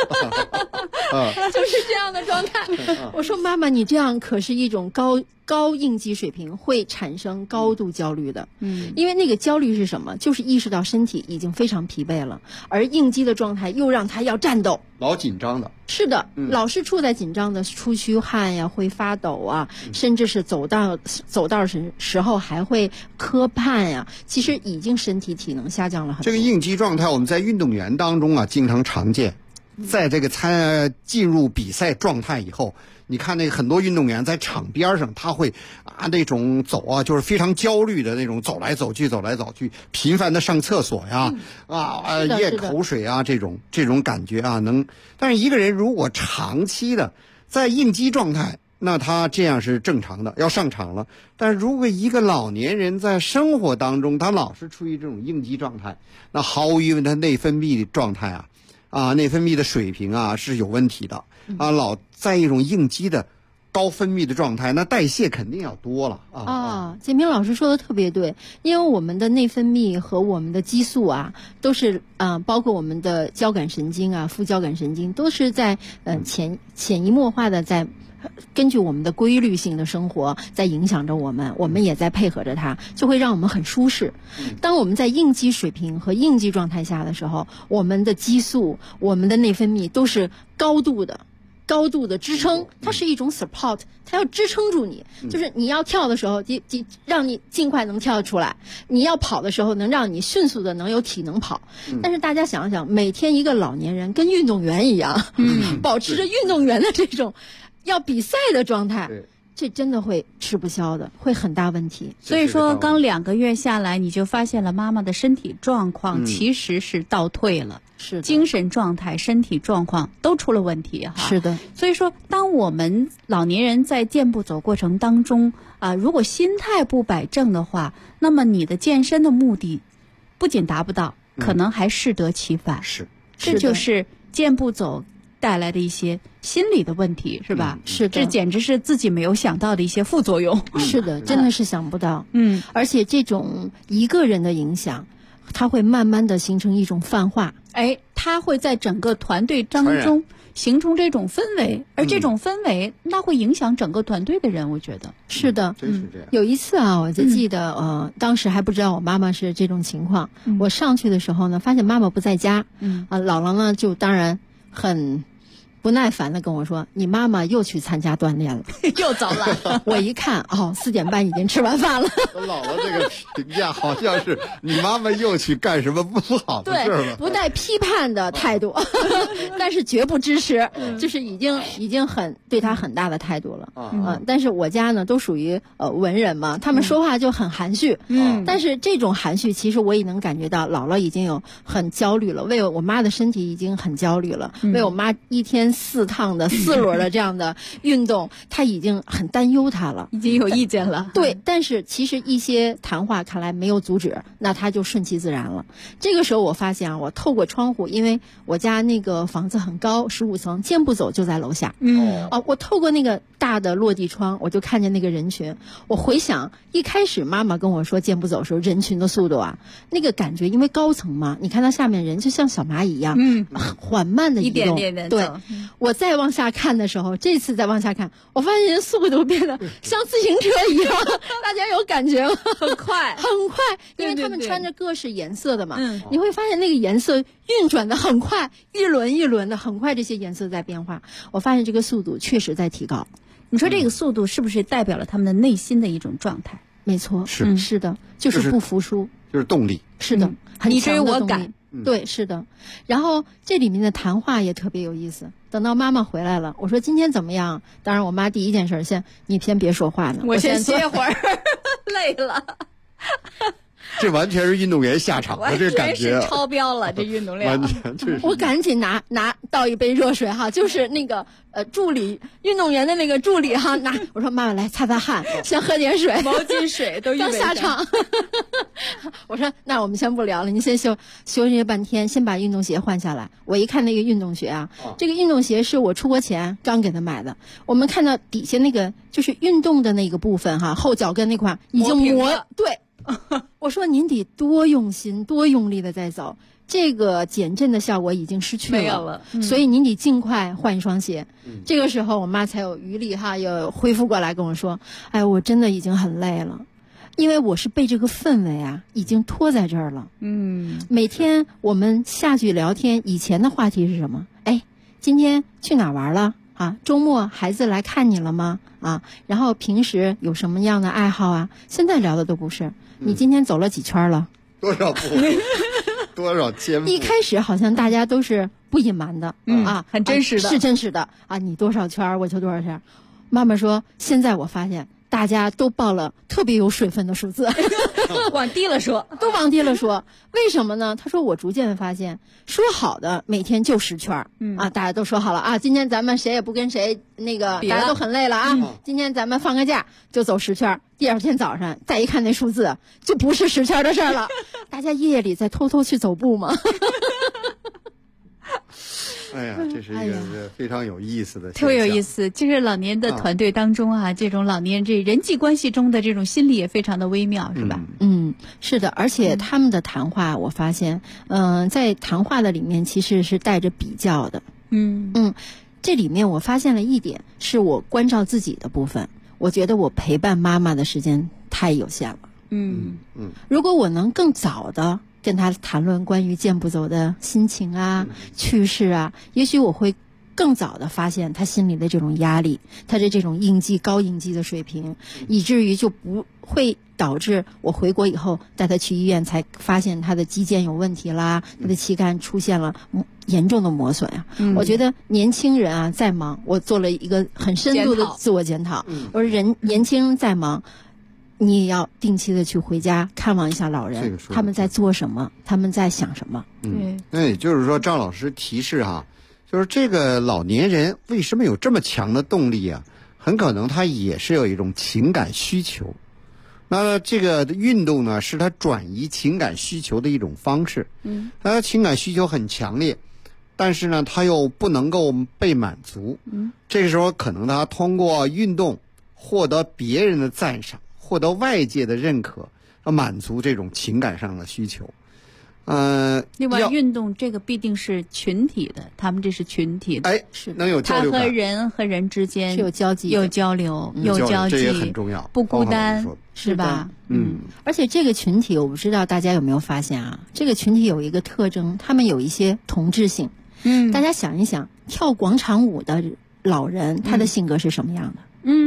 就是这样的状态。我说妈妈，你这样可是一种高应激水平，会产生高度焦虑的。因为那个焦虑是什么？就是意识到身体已经非常疲惫了，而应激的状态又让他要战斗， 老紧张的。 是的，老是处在紧张的，出虚汗呀，会发抖啊，甚至是走道时候还会磕绊呀，其实已经身体体能下降了很多。 这个应激状态我们在运动员当中经常常见。在这个进入比赛状态以后，你看那个很多运动员在场边上，他会那种走就是非常焦虑的那种，走来走去，频繁的上厕所呀，咽口水这种感觉但是一个人如果长期的在应激状态，那他这样是正常的，要上场了。但是如果一个老年人在生活当中，他老是处于这种应激状态，那毫无疑问他内分泌的状态内分泌的水平是有问题的老在一种应激的高分泌的状态，那代谢肯定要多了建平老师说的特别对，因为我们的内分泌和我们的激素都是包括我们的交感神经副交感神经都是在潜移默化的在根据我们的规律性的生活在影响着我们也在配合着它，就会让我们很舒适。当我们在应激水平和应激状态下的时候，我们的激素我们的内分泌都是高度的支撑，它是一种 support， 它要支撑住你，就是你要跳的时候让你尽快能跳出来，你要跑的时候能让你迅速的能有体能跑。但是大家想想，每天一个老年人跟运动员一样保持着运动员的这种要比赛的状态，这真的会吃不消的，会很大问题。 所以说刚2个月下来，你就发现了妈妈的身体状况其实是倒退了， 是精神状态、身体状况都出了问题是的。 所以说当我们老年人在健步走过程当中如果心态不摆正的话，那么你的健身的目的不仅达不到，可能还适得其反。这就是健步走带来的一些心理的问题，是吧？ 是的， 这简直是自己没有想到的一些副作用。 是的，真的是想不到。而且这种一个人的影响，它会慢慢的形成一种泛化。 它会在整个团队当中形成这种氛围，而这种氛围那会影响整个团队的人，我觉得是的。 真是这样。 有一次我就记得当时还不知道我妈妈是这种情况，我上去的时候呢，发现妈妈不在家，姥姥呢就当然很不耐烦的跟我说，你妈妈又去参加锻炼了又走了我一看4点半已经吃完饭了姥姥这个评价好像是你妈妈又去干什么不好的事了， 对，不带批判的态度但是绝不支持，就是已经很对她很大的态度了但是我家呢都属于文人嘛，他们说话就很含蓄但是这种含蓄其实我也能感觉到姥姥已经有很焦虑了，为我妈的身体已经很焦虑了为我妈一天4趟的4轮的这样的运动她已经很担忧她了， 已经有意见了。 对，但是其实一些谈话看来没有阻止，那她就顺其自然了。这个时候我发现我透过窗户，因为我家那个房子很高，15层，健步走就在楼下我透过那个大的落地窗，我就看见那个人群。我回想一开始妈妈跟我说健步走的时候人群的速度那个感觉，因为高层嘛，你看它下面人就像小蚂蚁一样缓慢的移动， 一点点对我再往下看的时候，这次再往下看，我发现速度变得像自行车一样，大家有感觉吗？ 很快， 很快，因为他们穿着各式颜色的嘛，你会发现那个颜色运转的很快，一轮一轮的，很快这些颜色在变化。我发现这个速度确实在提高。 你说这个速度是不是代表了他们的内心的一种状态？ 没错，是的， 就是不服输， 就是动力。 是的，很你强的动力。 追我赶。 对，是的。然后这里面的谈话也特别有意思。等到妈妈回来了，我说今天怎么样？当然，我妈第一件事你先别说话呢， 我先歇会儿，累了。 这完全是运动员下场的这个感觉， 完全是超标了，这运动量。 完全就是。 我赶紧拿倒一杯热水哈，就是那个助理运动员的那个助理哈，我说妈妈来擦擦汗，先喝点水， 毛巾水都刚下场。我说那我们先不聊了，你先休息半天，先把运动鞋换下来。我一看那个运动鞋啊，这个运动鞋是我出国前刚给他买的。我们看到底下那个就是运动的那个部分哈，后脚跟那块已经磨对。我说您得多用心多用力的在走，这个减震的效果已经失去了， 没有了， 所以您得尽快换一双鞋。这个时候我妈才有余力哈，又恢复过来跟我说，哎，我真的已经很累了，因为我是被这个氛围啊已经拖在这儿了。每天我们下去聊天，以前的话题是什么？哎，今天去哪玩了啊？周末孩子来看你了吗？啊，然后平时有什么样的爱好啊？现在聊的都不是。你今天走了几圈了？ 多少步？多少千步？ 一开始好像大家都是不隐瞒的， 很真实的， 是真实的啊！你多少圈，我就多少圈。妈妈说，现在我发现大家都报了特别有水分的数字， 往低了说， 都往低了说。为什么呢？他说我逐渐发现，说好的每天就10圈，大家都说好了啊，今天咱们谁也不跟谁那个，大家都很累了啊，今天咱们放个假就走10圈。第二天早上再一看那数字，就不是10圈的事儿了。大家夜里再偷偷去走步吗？ 哎呀，这是一个非常有意思的， 特别有意思。就是老年的团队当中啊，这种老年这人际关系中的这种心理也非常的微妙，是吧？ 是的，而且他们的谈话，我发现，在谈话的里面其实是带着比较的。这里面我发现了一点，是我关照自己的部分。我觉得我陪伴妈妈的时间太有限了。如果我能更早的跟她谈论关于健步走的心情啊、趣事啊，也许我会更早的发现她心里的这种压力，她的这种高应激的水平，以至于就不会导致我回国以后带她去医院才发现她的肌腱有问题啦，她的膝盖出现了严重的磨损啊。我觉得年轻人啊再忙，我做了一个很深度的自我检讨。我说年轻人再忙，你也要定期的去回家看望一下老人，他们在做什么，他们在想什么。 那也就是说，赵老师提示哈，就是这个老年人为什么有这么强的动力啊？很可能他也是有一种情感需求。那这个运动呢，是他转移情感需求的一种方式。他的情感需求很强烈，但是呢，他又不能够被满足。这个时候，可能他通过运动获得别人的赞赏，获得外界的认可，满足这种情感上的需求。 另外，运动这个必定是群体的，他们这是群体的， 是能有交流感， 他和人和人之间是有交集、 有交流、有交际， 这也很重要， 不孤单，是吧？ 而且这个群体，我不知道大家有没有发现啊？这个群体有一个特征，他们有一些同质性。大家想一想，跳广场舞的老人，他的性格是什么样的？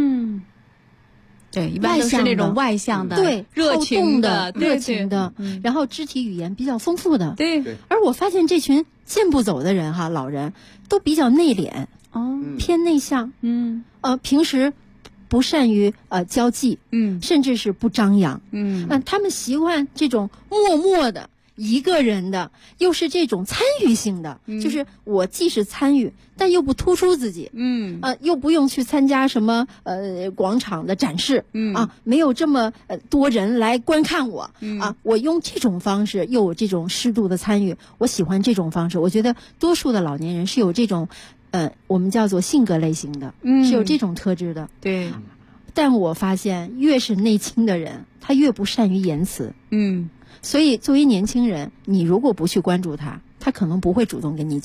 对， 一般都是那种外向的、 对， 热情的、热情的，然后肢体语言比较丰富的。 对。 而我发现这群健步走的人哈，老人都比较内敛，偏内向，平时不善于交际，甚至是不张扬，他们习惯这种默默的。一个人的，又是这种参与性的，就是我既是参与，但又不突出自己，又不用去参加什么广场的展示，没有这么多人来观看我，我用这种方式又有这种适度的参与，我喜欢这种方式。我觉得多数的老年人是有这种我们叫做性格类型的，是有这种特质的。 对。 但我发现越是内倾的人，他越不善于言辞。所以作为年轻人，你如果不去关注他，他可能不会主动跟你讲。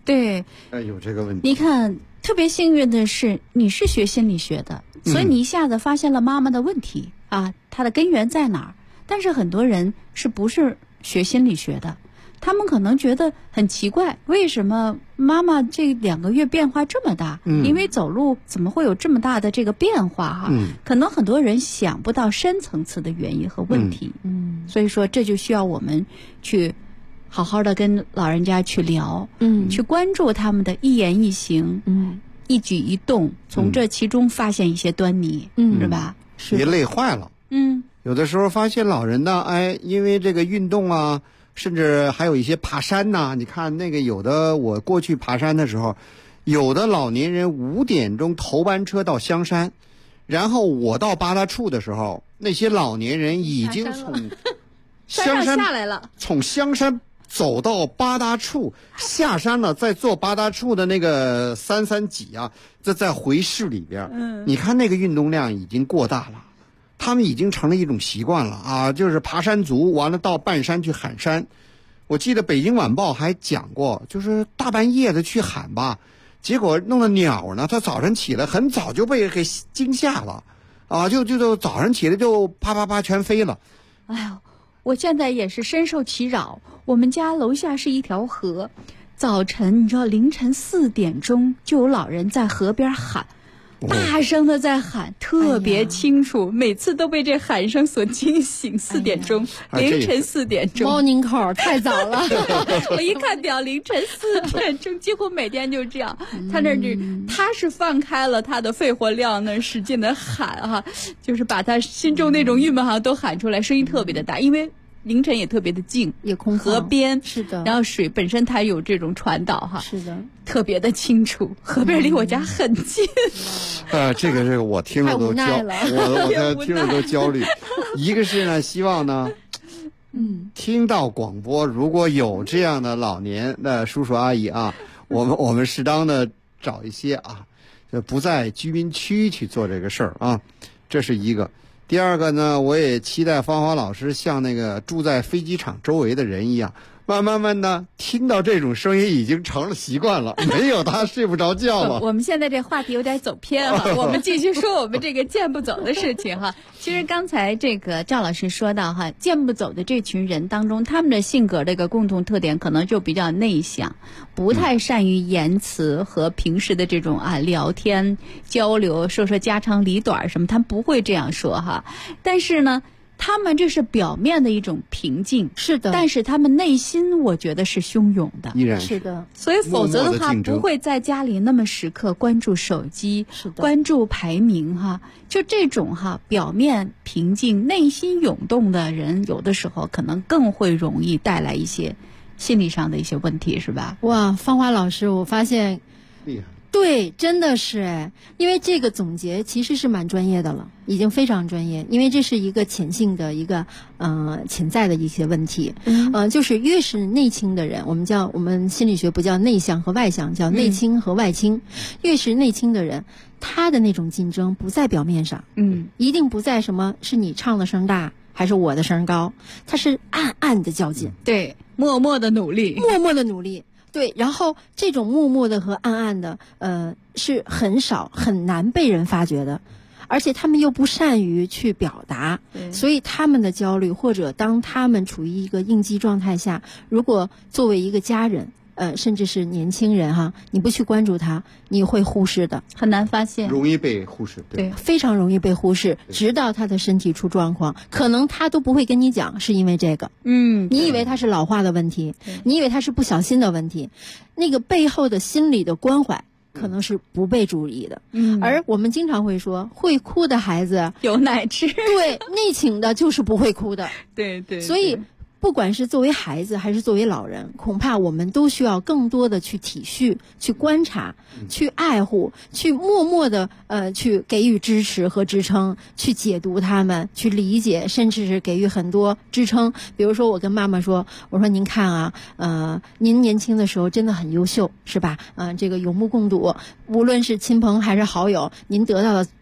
对， 有这个问题。 你看，特别幸运的是，你是学心理学的，所以你一下子发现了妈妈的问题啊，它的根源在哪儿？但是很多人是不是学心理学的？他们可能觉得很奇怪，为什么妈妈这2个月变化这么大？因为走路怎么会有这么大的这个变化哈？可能很多人想不到深层次的原因和问题。所以说这就需要我们去好好的跟老人家去聊，去关注他们的一言一行，一举一动，从这其中发现一些端倪，是吧？ 别累坏了。有的时候发现老人呢，因为这个运动啊。甚至还有一些爬山呐，你看那个有的我过去爬山的时候，有的老年人5点钟头班车到香山，然后我到八大处的时候，那些老年人已经从香山下来了， 从香山走到八大处下山了，再坐八大处的那个3几啊，再回市里边，你看那个运动量已经过大了。他们已经成了一种习惯了啊，就是爬山族，完了到半山去喊山。我记得北京晚报还讲过，就是大半夜的去喊吧，结果弄了鸟呢，他早晨起来很早就被给惊吓了，啊，就早上起来就啪啪啪全飞了。 哎呦，我现在也是深受其扰。我们家楼下是一条河，早晨你知道凌晨4点钟就有老人在河边喊。大声的在喊，特别清楚，每次都被这喊声所惊醒。4点钟，凌晨4点钟 ，Morning call 太早了。 我一看表，凌晨4点钟，几乎每天就这样。他是放开了他的肺活量，那使劲的喊哈，就是把他心中那种郁闷哈都喊出来，声音特别的大，因为。凌晨也特别的静， 也空河边是的， 然后水本身它有这种传导哈， 是的， 特别的清楚。河边离我家很近， 这个我听了都我听了都焦虑。一个是呢，希望呢，听到广播，如果有这样的老年的叔叔阿姨啊，我们适当的找一些啊，不在居民区去做这个事儿啊，这是一个。第二个呢，我也期待芳华老师像那个住在飞机场周围的人一样，慢慢的听到这种声音已经成了习惯了，没有他睡不着觉了。 我们现在这话题有点走偏了，我们继续说我们这个健步走的事情哈。其实刚才这个赵老师说到哈，健步走的这群人当中，他们的性格的一个共同特点可能就比较内向，不太善于言辞和平时的这种聊天交流，说家长里短什么，他们不会这样说哈。但是呢，他们这是表面的一种平静， 是的， 但是他们内心我觉得是汹涌的， 依然是的。 所以否则的话不会在家里那么时刻关注手机，关注排名哈。就这种表面平静内心涌动的人，有的时候可能更会容易带来一些心理上的一些问题，是吧？ 哇，芳华老师，我发现厉害。 对，真的是因为这个总结其实是蛮专业的了，已经非常专业，因为这是一个潜性的一个潜在的一些问题。就是越是内倾的人，我们心理学不叫内向和外向，叫内倾和外倾。越是内倾的人，他的那种竞争不在表面上，一定不在什么是你唱的声大还是我的声高，他是暗暗的较劲， 对，默默的努力。 对，然后这种默默的和暗暗的，是很难被人发觉的，而且他们又不善于去表达，所以他们的焦虑，或者当他们处于一个应激状态下，如果作为一个家人，甚至是年轻人你不去关注他，你会忽视的， 很难发现， 容易被忽视， 对，非常容易被忽视，直到他的身体出状况，可能他都不会跟你讲，是因为这个，你以为他是老化的问题，你以为他是不小心的问题，那个背后的心理的关怀可能是不被注意的，而我们经常会说，会哭的孩子有奶吃， 对，内倾的就是不会哭的， 对， 所以。不管是作为孩子还是作为老人，恐怕我们都需要更多的去体恤、去观察、去爱护、去默默的去给予支持和支撑，去解读他们，去理解，甚至是给予很多支撑。比如说，我跟妈妈说，我说您看啊，您年轻的时候真的很优秀，是吧？这个有目共睹，无论是亲朋还是好友，您得到的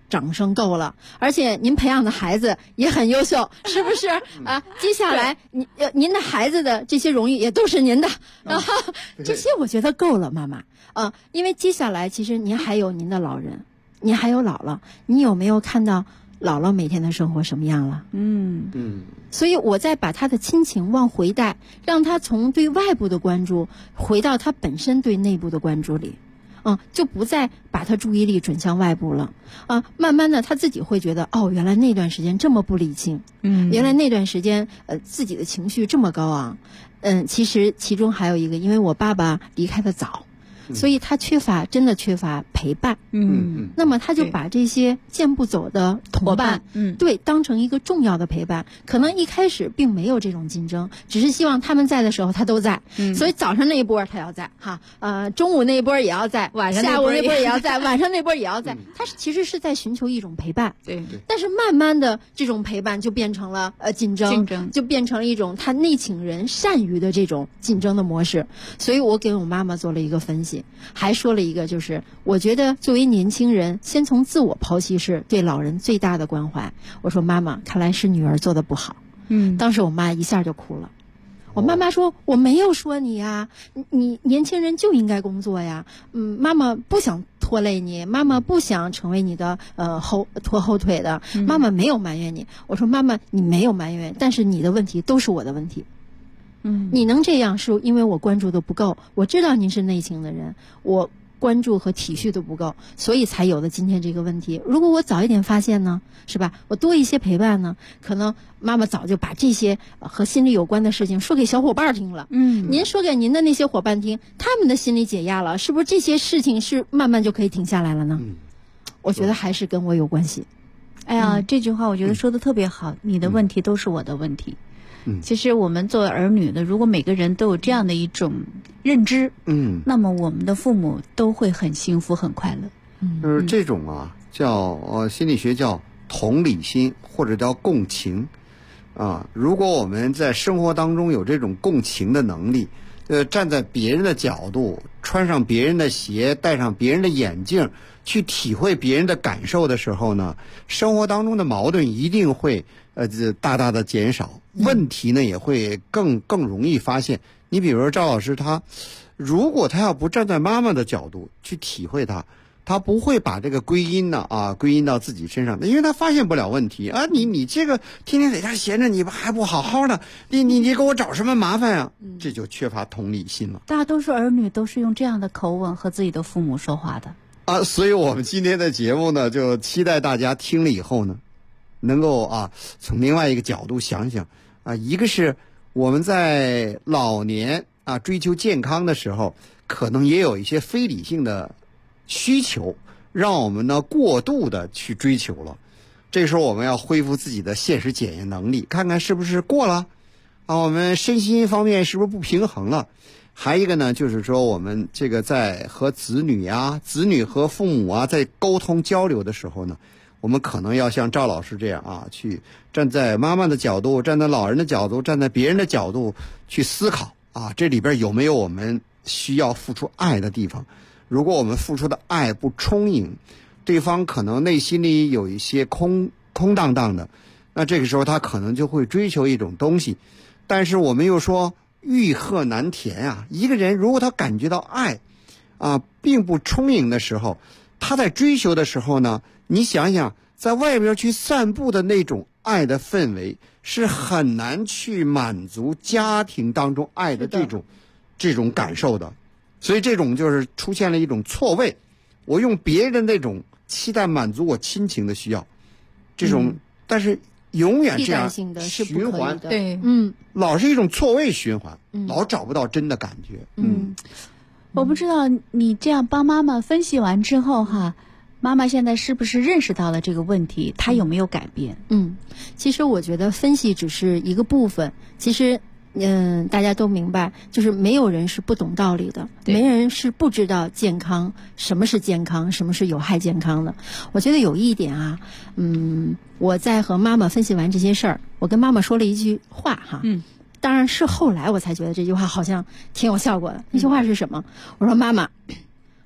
掌声够了，而且您培养的孩子也很优秀，是不是啊？接下来您的孩子的这些荣誉也都是您的，然后这些我觉得够了，妈妈因为接下来其实您还有您的老人，您还有姥姥，你有没有看到姥姥每天的生活什么样了？所以我再把他的亲情往回带，让他从对外部的关注回到他本身对内部的关注里。就不再把他注意力转向外部了慢慢的他自己会觉得原来那段时间这么不理性，原来那段时间自己的情绪这么高昂，其实其中还有一个，因为我爸爸离开的早，所以他真的缺乏陪伴。那么他就把这些见不走的同伴，对，当成一个重要的陪伴。可能一开始并没有这种竞争，只是希望他们在的时候他都在。所以早上那一波他要在中午那一波也要在，下午那波也要在，晚上那波也要在。他其实是在寻求一种陪伴。对。但是慢慢的这种陪伴就变成了竞争，就变成了一种他内请人善于的这种竞争的模式。所以我给我妈妈做了一个分析，还说了一个，就是我觉得作为年轻人，先从自我剖析是对老人最大的关怀。我说妈妈，看来是女儿做的不好。当时我妈一下就哭了。我妈妈说我没有说你呀，你年轻人就应该工作呀。妈妈不想拖累你，妈妈不想成为你的拖后腿的，妈妈没有埋怨你。我说妈妈，你没有埋怨，但是你的问题都是我的问题。你能这样是因为我关注的不够，我知道您是内情的人，我关注和体恤都不够，所以才有了今天这个问题。如果我早一点发现呢，是吧？我多一些陪伴呢，可能妈妈早就把这些和心理有关的事情说给小伙伴听了。您说给您的那些伙伴听，他们的心理解压了，是不是这些事情是慢慢就可以停下来了呢？我觉得还是跟我有关系。 哎呀，这句话我觉得说的特别好，你的问题都是我的问题。其实我们作为儿女的，如果每个人都有这样的一种认知，那么我们的父母都会很幸福很快乐。 就是这种叫心理学叫同理心，或者叫共情如果我们在生活当中有这种共情的能力，站在别人的角度，穿上别人的鞋，戴上别人的眼镜，去体会别人的感受的时候呢，生活当中的矛盾一定会大大的减少，问题呢也会更容易发现。你比如说赵老师如果他要不站在妈妈的角度去体会他不会把这个归因到自己身上的，因为他发现不了问题你这个天天在家闲着，你还不好好的，你给我找什么麻烦啊？这就缺乏同理心了。 大多数儿女都是用这样的口吻和自己的父母说话的所以我们今天的节目呢，就期待大家听了以后呢，能够从另外一个角度想想一个是我们在老年追求健康的时候，可能也有一些非理性的需求，让我们呢过度的去追求了。这时候我们要恢复自己的现实检验能力，看看是不是过了我们身心方面是不是不平衡了。还一个呢，就是说我们这个在和子女和父母在沟通交流的时候呢，我们可能要像赵老师这样去站在妈妈的角度，站在老人的角度，站在别人的角度去思考这里边有没有我们需要付出爱的地方。如果我们付出的爱不充盈，对方可能内心里有一些空荡荡的，那这个时候他可能就会追求一种东西。但是我们又说欲壑难填一个人如果他感觉到爱并不充盈的时候，他在追求的时候呢，你想想在外边去散布的那种爱的氛围，是很难去满足家庭当中爱的这种感受的。所以这种就是出现了一种错位，我用别人的那种期待满足我亲情的需要，这种但是永远这样循环， 对， 老是一种错位循环，老找不到真的感觉。 我不知道你这样帮妈妈分析完之后妈妈现在是不是认识到了这个问题，她有没有改变？ 其实我觉得分析只是一个部分，其实大家都明白，就是没有人是不懂道理的，没人是不知道健康，什么是健康，什么是有害健康的。我觉得有一点我在和妈妈分析完这些事儿，我跟妈妈说了一句话当然是后来我才觉得这句话好像挺有效果的。那句话是什么？我说妈妈，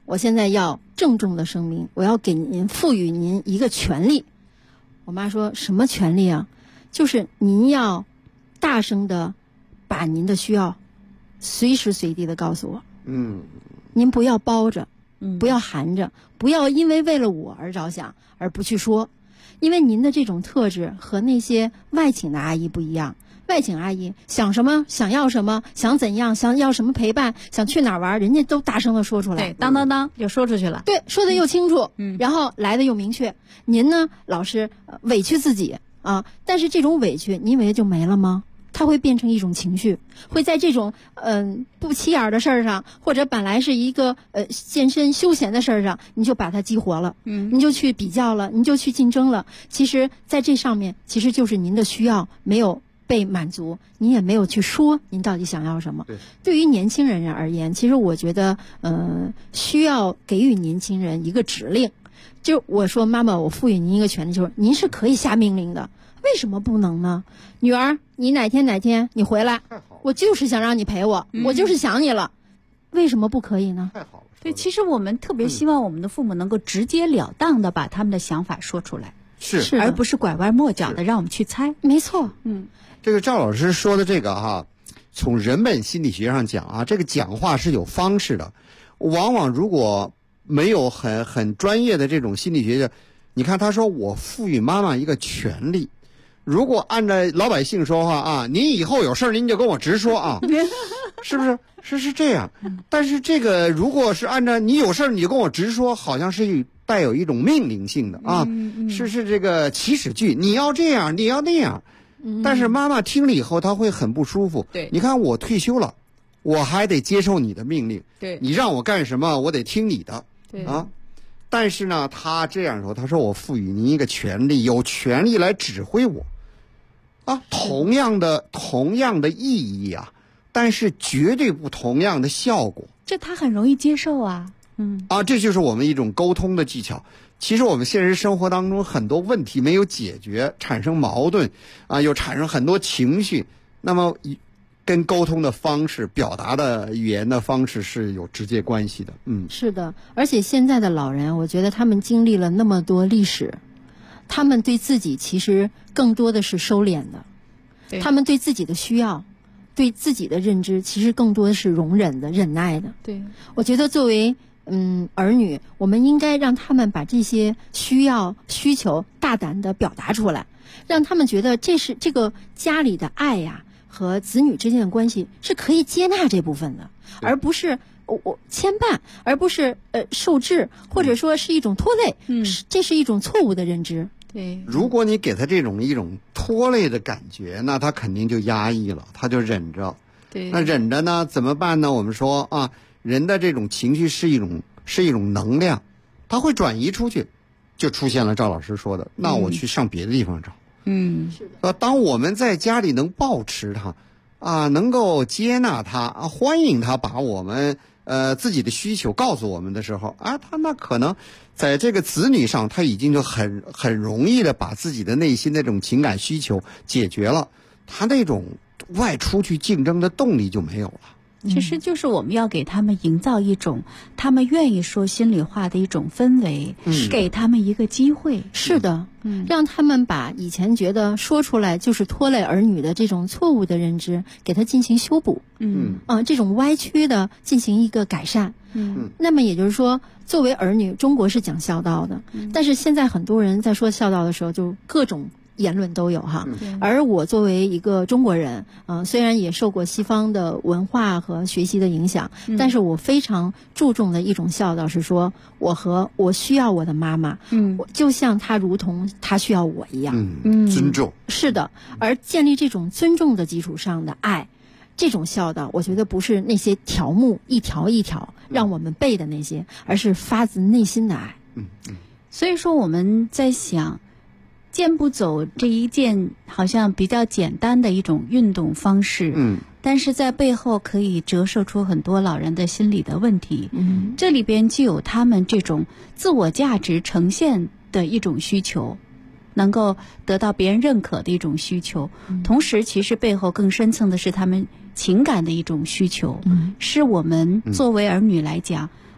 我现在要郑重的声明，我要给您赋予您一个权利。我妈说什么权利啊？就是您要大声的把您的需要随时随地的告诉我。您不要包着，不要含着，不要因为为了我而着想而不去说。因为您的这种特质和那些外请的阿姨不一样。外请阿姨想什么，想要什么，想怎样，想要什么陪伴，想去哪儿玩，人家都大声的说出来。 对，当当当就说出去了。 对，说的又清楚，然后来的又明确。您呢，老是委屈自己啊，但是这种委屈，你以为就没了吗？它会变成一种情绪，会在这种不起眼的事儿上，或者本来是一个健身休闲的事儿上，你就把它激活了，你就去比较了，你就去竞争了。其实在这上面，其实就是您的需要没有被满足，你也没有去说您到底想要什么。对于年轻人而言，其实我觉得需要给予年轻人一个指令。就我说妈妈，我赋予您一个权利，就是您是可以下命令的，为什么不能呢？女儿，你哪天你回来，我就是想让你陪我，我就是想你了，为什么不可以呢？ 太好了。 对，其实我们特别希望我们的父母能够直截了当的把他们的想法说出来， 是而不是拐弯抹角的让我们去猜。 没错。 这个赵老师说的这个哈，从人本心理学上讲啊，这个讲话是有方式的。往往如果没有很专业的这种心理学家，你看他说我赋予妈妈一个权利，如果按照老百姓说话啊，您以后有事您就跟我直说啊，是不是？是这样。但是这个如果是按照你有事你就跟我直说，好像是带有一种命令性的啊，是这个祈使句，你要这样，你要那样。但是妈妈听了以后，她会很不舒服。 对， 你看我退休了，我还得接受你的命令。 对， 你让我干什么，我得听你的。 对啊。但是呢，他这样说，他说我赋予您一个权利，有权利来指挥我。啊，同样的意义啊，但是绝对不同样的效果。 这他很容易接受啊。 这就是我们一种沟通的技巧。其实我们现实生活当中很多问题没有解决，产生矛盾啊，又产生很多情绪，那么跟沟通的方式、表达的语言的方式是有直接关系的。 是的，而且现在的老人，我觉得他们经历了那么多历史，他们对自己其实更多的是收敛的，他们对自己的需要、对自己的认知，其实更多的是容忍的、忍耐的。 对， 我觉得作为儿女，我们应该让他们把这些需要、需求大胆的表达出来，让他们觉得这是这个家里的爱呀，和子女之间的关系是可以接纳这部分的，而不是我牵绊，而不是受制，或者说是一种拖累。这是一种错误的认知。 对， 如果你给他一种拖累的感觉，那他肯定就压抑了，他就忍着。 对， 那忍着呢，怎么办呢？我们说啊，人的这种情绪是一种能量，它会转移出去，就出现了赵老师说的，那我去上别的地方找。 是的。 当我们在家里能抱持它，啊，能够接纳它，啊，欢迎它，把我们自己的需求告诉我们的时候，啊，他那可能在这个子女上，他已经就很容易的把自己的内心的这种情感需求解决了，他那种外出去竞争的动力就没有了。 其实就是我们要给他们营造一种他们愿意说心里话的一种氛围，给他们一个机会。 是的，让他们把以前觉得说出来就是拖累儿女的这种错误的认知，给他进行修补。这种歪曲的进行一个改善。那么也就是说，作为儿女，中国是讲孝道的，但是现在很多人在说孝道的时候，就各种言论都有哈。而我作为一个中国人，虽然也受过西方的文化和学习的影响，但是我非常注重的一种孝道是说，我需要我的妈妈，我就像她如同她需要我一样。 尊重。 是的，而建立这种尊重的基础上的爱，这种孝道，我觉得不是那些条目一条一条让我们背的那些，而是发自内心的爱。 所以说我们在想，健步走这一件好像比较简单的一种运动方式，但是在背后可以折射出很多老人的心理的问题。这里边既有他们这种自我价值呈现的一种需求，能够得到别人认可的一种需求，同时其实背后更深层的是他们情感的一种需求，是我们作为儿女来讲，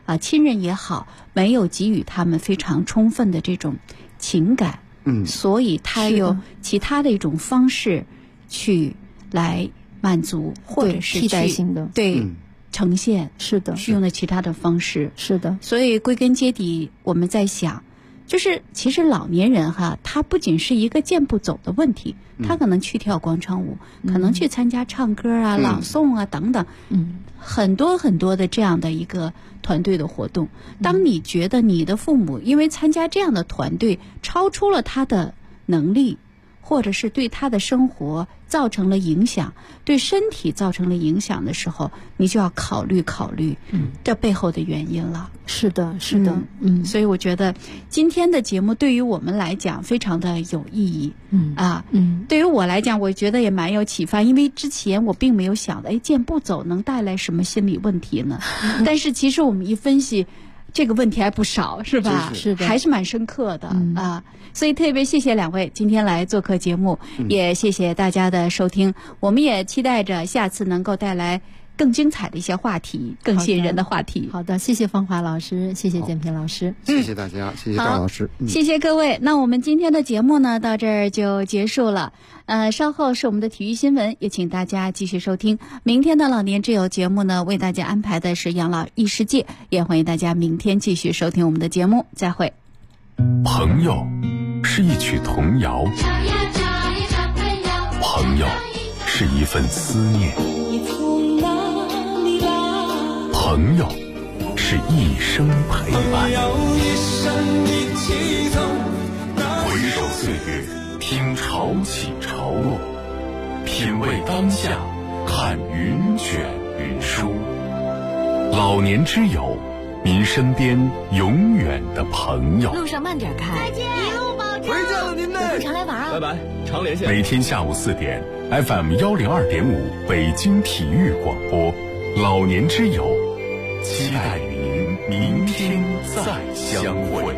亲人也好，没有给予他们非常充分的这种情感，所以他有其他的一种方式去来满足，或者是替代性的呈现， 是的， 去用的其他的方式， 是的。 所以归根结底，我们在想，就是其实老年人他不仅是一个健步走的问题，他可能去跳广场舞，可能去参加唱歌啊、朗诵啊等等，很多很多的这样的一个团队的活动。当你觉得你的父母因为参加这样的团队超出了他的能力，或者是对他的生活造成了影响，对身体造成了影响的时候，你就要考虑这背后的原因了。 是的，是的， 所以我觉得今天的节目对于我们来讲非常的有意义，对于我来讲，我觉得也蛮有启发，因为之前我并没有想到，健步走能带来什么心理问题呢？但是其实我们一分析，这个问题还不少，是吧？ 是的， 还是蛮深刻的所以特别谢谢两位今天来做客节目，也谢谢大家的收听。我们也期待着下次能够带来更精彩的一些话题，更吸引人的话题。 好的，谢谢芳华老师，谢谢建平老师， 谢谢大家，谢谢赵老师， 谢谢各位。那我们今天的节目呢，到这儿就结束了。稍后是我们的体育新闻，也请大家继续收听。明天的老年之友节目呢，为大家安排的是养老异世界，也欢迎大家明天继续收听我们的节目。再会。 朋友是一曲童谣，朋友是一份思念，朋友是一生陪伴。回首岁月，听潮起潮落，品味当下，看云卷云舒。老年之友，您身边永远的朋友。 路上慢点开， 再见，一路保重。 回见了您呢， 常来玩啊！ 拜拜，常连线。 每天下午4点 ，FM 102.5北京体育广播，老年之友，期待与您明天再相会。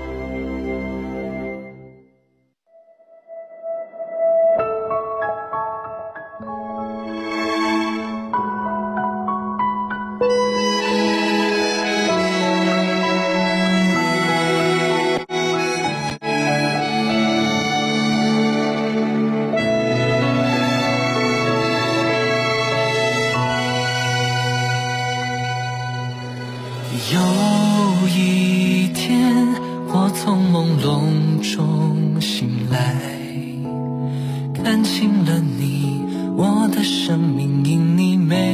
有一天，我从朦胧中醒来，看清了你，我的生命因你美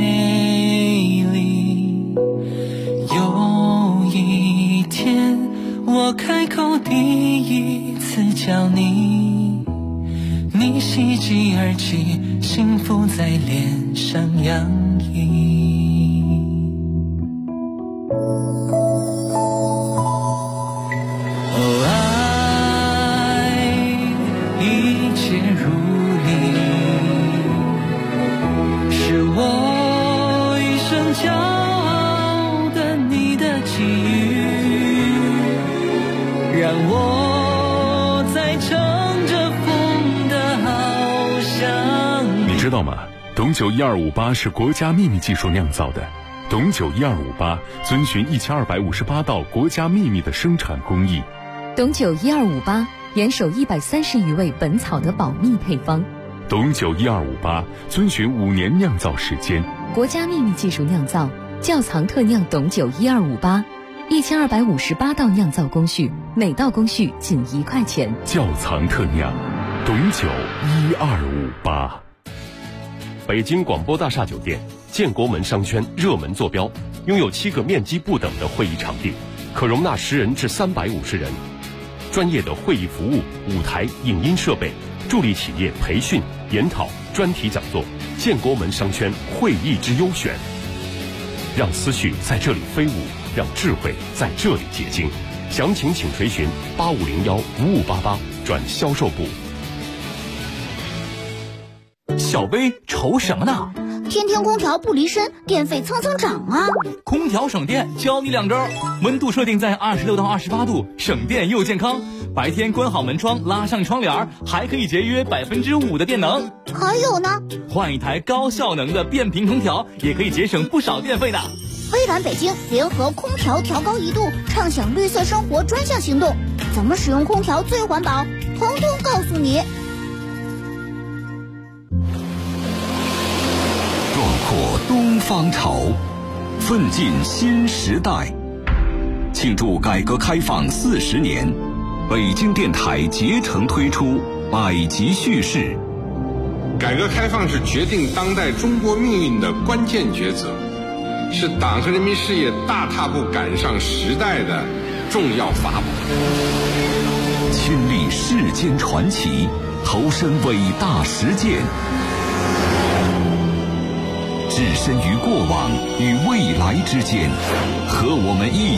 丽。有一天，我开口第一次叫你，你喜极而泣，幸福在脸上洋溢。 知道吗？董酒1258是国家秘密技术酿造的。董酒1258遵循1258道国家秘密的生产工艺。 董酒1258严守130余位本草的保密配方。 董酒1258遵循5年酿造时间。 国家秘密技术酿造，窖藏特酿董酒1258，1258道酿造工序，每道工序仅1块钱。 窖藏特酿，董酒1258。 北京广播大厦酒店建国门商圈热门坐标，拥有7个面积不等的会议场地，可容纳10人至350人。专业的会议服务、舞台、影音设备，助力企业培训、研讨、专题讲座。建国门商圈会议之优选，让思绪在这里飞舞，让智慧在这里结晶。详情请垂询8501-5588转销售部。 小薇愁什么呢？ 天天空调不离身，电费蹭蹭涨啊！ 空调省电，教你2招：温度设定在26到28度，省电又健康。白天关好门窗，拉上窗帘，还可以节约5%的电能。 还有呢， 换一台高效能的变频空调，也可以节省不少电费呢。 微蓝北京联合空调调高1度，畅享绿色生活专项行动，怎么使用空调最环保，通通告诉你。 壮阔东方潮，奋进新时代。庆祝改革开放40年，北京电台竭诚推出百集叙事。 改革开放是决定当代中国命运的关键抉择，是党和人民事业大踏步赶上时代的重要法宝。 亲历世间传奇，投身伟大实践，置身于过往与未来之间，和我们一起